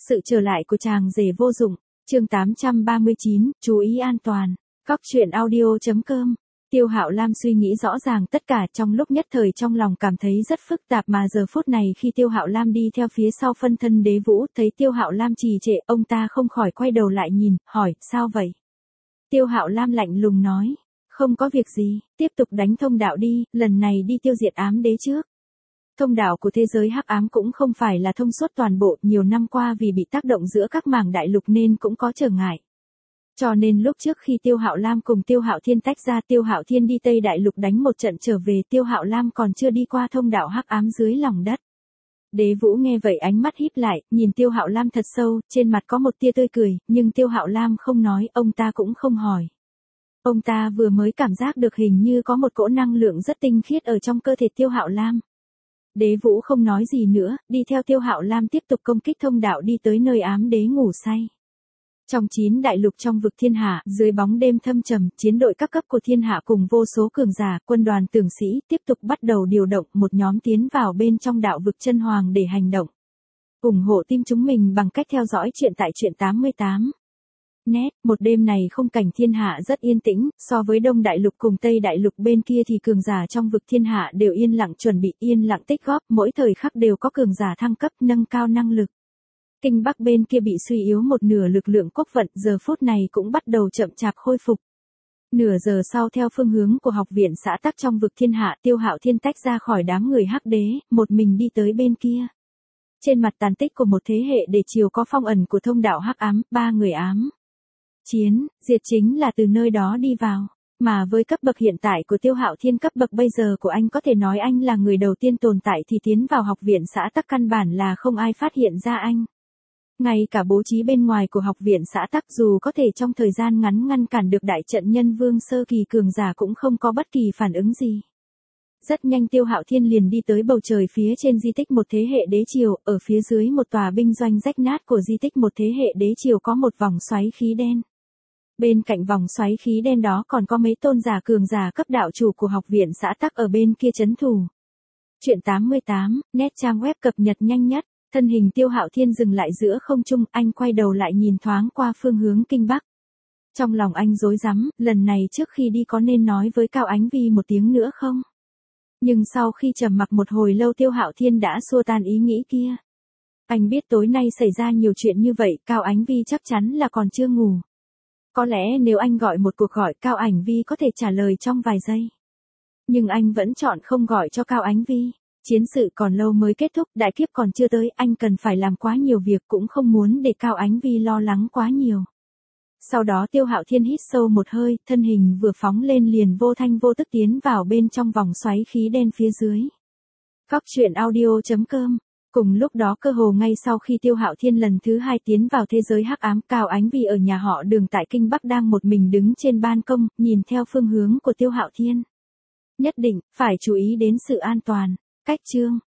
Sự trở lại của chàng rể vô dụng, chương 839, chú ý an toàn. Góc truyện audio.com. Tiêu Hạo Lam suy nghĩ rõ ràng tất cả, trong lúc nhất thời trong lòng cảm thấy rất phức tạp, mà giờ phút này khi Tiêu Hạo Lam đi theo phía sau phân thân Đế Vũ, thấy Tiêu Hạo Lam trì trệ, ông ta không khỏi quay đầu lại nhìn, hỏi, sao vậy? Tiêu Hạo Lam lạnh lùng nói, không có việc gì, tiếp tục đánh thông đạo đi, lần này đi tiêu diệt ám đế trước. Thông đạo của thế giới hắc ám cũng không phải là thông suốt toàn bộ, nhiều năm qua vì bị tác động giữa các mảng đại lục nên cũng có trở ngại. Cho nên lúc trước khi Tiêu Hạo Lam cùng Tiêu Hạo Thiên tách ra, Tiêu Hạo Thiên đi Tây Đại Lục đánh một trận trở về, Tiêu Hạo Lam còn chưa đi qua thông đạo hắc ám dưới lòng đất. Đế Vũ nghe vậy ánh mắt híp lại, nhìn Tiêu Hạo Lam thật sâu, trên mặt có một tia tươi cười, nhưng Tiêu Hạo Lam không nói, ông ta cũng không hỏi. Ông ta vừa mới cảm giác được hình như có một cỗ năng lượng rất tinh khiết ở trong cơ thể Tiêu Hạo Lam. Đế Vũ không nói gì nữa, đi theo Tiêu Hạo Lam tiếp tục công kích thông đạo đi tới nơi ám đế ngủ say. Trong 9 đại lục trong vực thiên hạ, dưới bóng đêm thâm trầm, chiến đội các cấp của thiên hạ cùng vô số cường giả, quân đoàn tưởng sĩ tiếp tục bắt đầu điều động, một nhóm tiến vào bên trong đạo vực chân hoàng để hành động. Ủng hộ team chúng mình bằng cách theo dõi chuyện tại truyện 88. Net, một đêm này khung cảnh thiên hạ rất yên tĩnh, so với Đông Đại Lục cùng Tây Đại Lục bên kia thì cường giả trong vực thiên hạ đều yên lặng chuẩn bị, yên lặng tích góp, mỗi thời khắc đều có cường giả thăng cấp nâng cao năng lực. Kinh Bắc bên kia bị suy yếu một nửa lực lượng quốc vận, giờ phút này cũng bắt đầu chậm chạp khôi phục. Nửa giờ sau theo phương hướng của học viện xã tắc trong vực thiên hạ, Tiêu Hạo Thiên tách ra khỏi đám người hắc đế, một mình đi tới bên kia. Trên mặt tàn tích của một thế hệ để chiều có phong ẩn của thông đạo hắc ám, 3 người ám chiến, diệt chính là từ nơi đó đi vào. Mà với cấp bậc hiện tại của Tiêu Hạo Thiên, cấp bậc bây giờ của anh có thể nói anh là người đầu tiên tồn tại thì tiến vào học viện xã tắc căn bản là không ai phát hiện ra anh. Ngay cả bố trí bên ngoài của học viện xã tắc dù có thể trong thời gian ngắn ngăn cản được đại trận nhân vương sơ kỳ cường giả cũng không có bất kỳ phản ứng gì. Rất nhanh Tiêu Hạo Thiên liền đi tới bầu trời phía trên di tích một thế hệ đế triều, ở phía dưới một tòa binh doanh rách nát của di tích một thế hệ đế triều có một vòng xoáy khí đen. Bên cạnh vòng xoáy khí đen đó còn có mấy tôn giả cường giả cấp đạo chủ của học viện xã tắc ở bên kia trấn thủ. Chuyện 88, net trang web cập nhật nhanh nhất. Thân hình Tiêu Hạo Thiên dừng lại giữa không trung, anh quay đầu lại nhìn thoáng qua phương hướng Kinh Bắc. Trong lòng anh rối rắm, lần này trước khi đi có nên nói với Cao Ánh Vi một tiếng nữa không? Nhưng sau khi trầm mặc một hồi lâu Tiêu Hạo Thiên đã xua tan ý nghĩ kia. Anh biết tối nay xảy ra nhiều chuyện như vậy, Cao Ánh Vi chắc chắn là còn chưa ngủ. Có lẽ nếu anh gọi một cuộc gọi, Cao Ánh Vi có thể trả lời trong vài giây. Nhưng anh vẫn chọn không gọi cho Cao Ánh Vi. Chiến sự còn lâu mới kết thúc, đại kiếp còn chưa tới, anh cần phải làm quá nhiều việc, cũng không muốn để Cao Ánh Vi lo lắng quá nhiều. Sau đó Tiêu Hạo Thiên hít sâu một hơi, thân hình vừa phóng lên liền vô thanh vô tức tiến vào bên trong vòng xoáy khí đen phía dưới. Góc truyện audio.com. Cùng lúc đó cơ hồ ngay sau khi Tiêu Hạo Thiên lần thứ 2 tiến vào thế giới hắc ám, Cao Ánh Vi ở nhà họ Đường tại Kinh Bắc đang một mình đứng trên ban công, nhìn theo phương hướng của Tiêu Hạo Thiên. Nhất định phải chú ý đến sự an toàn. Cách chương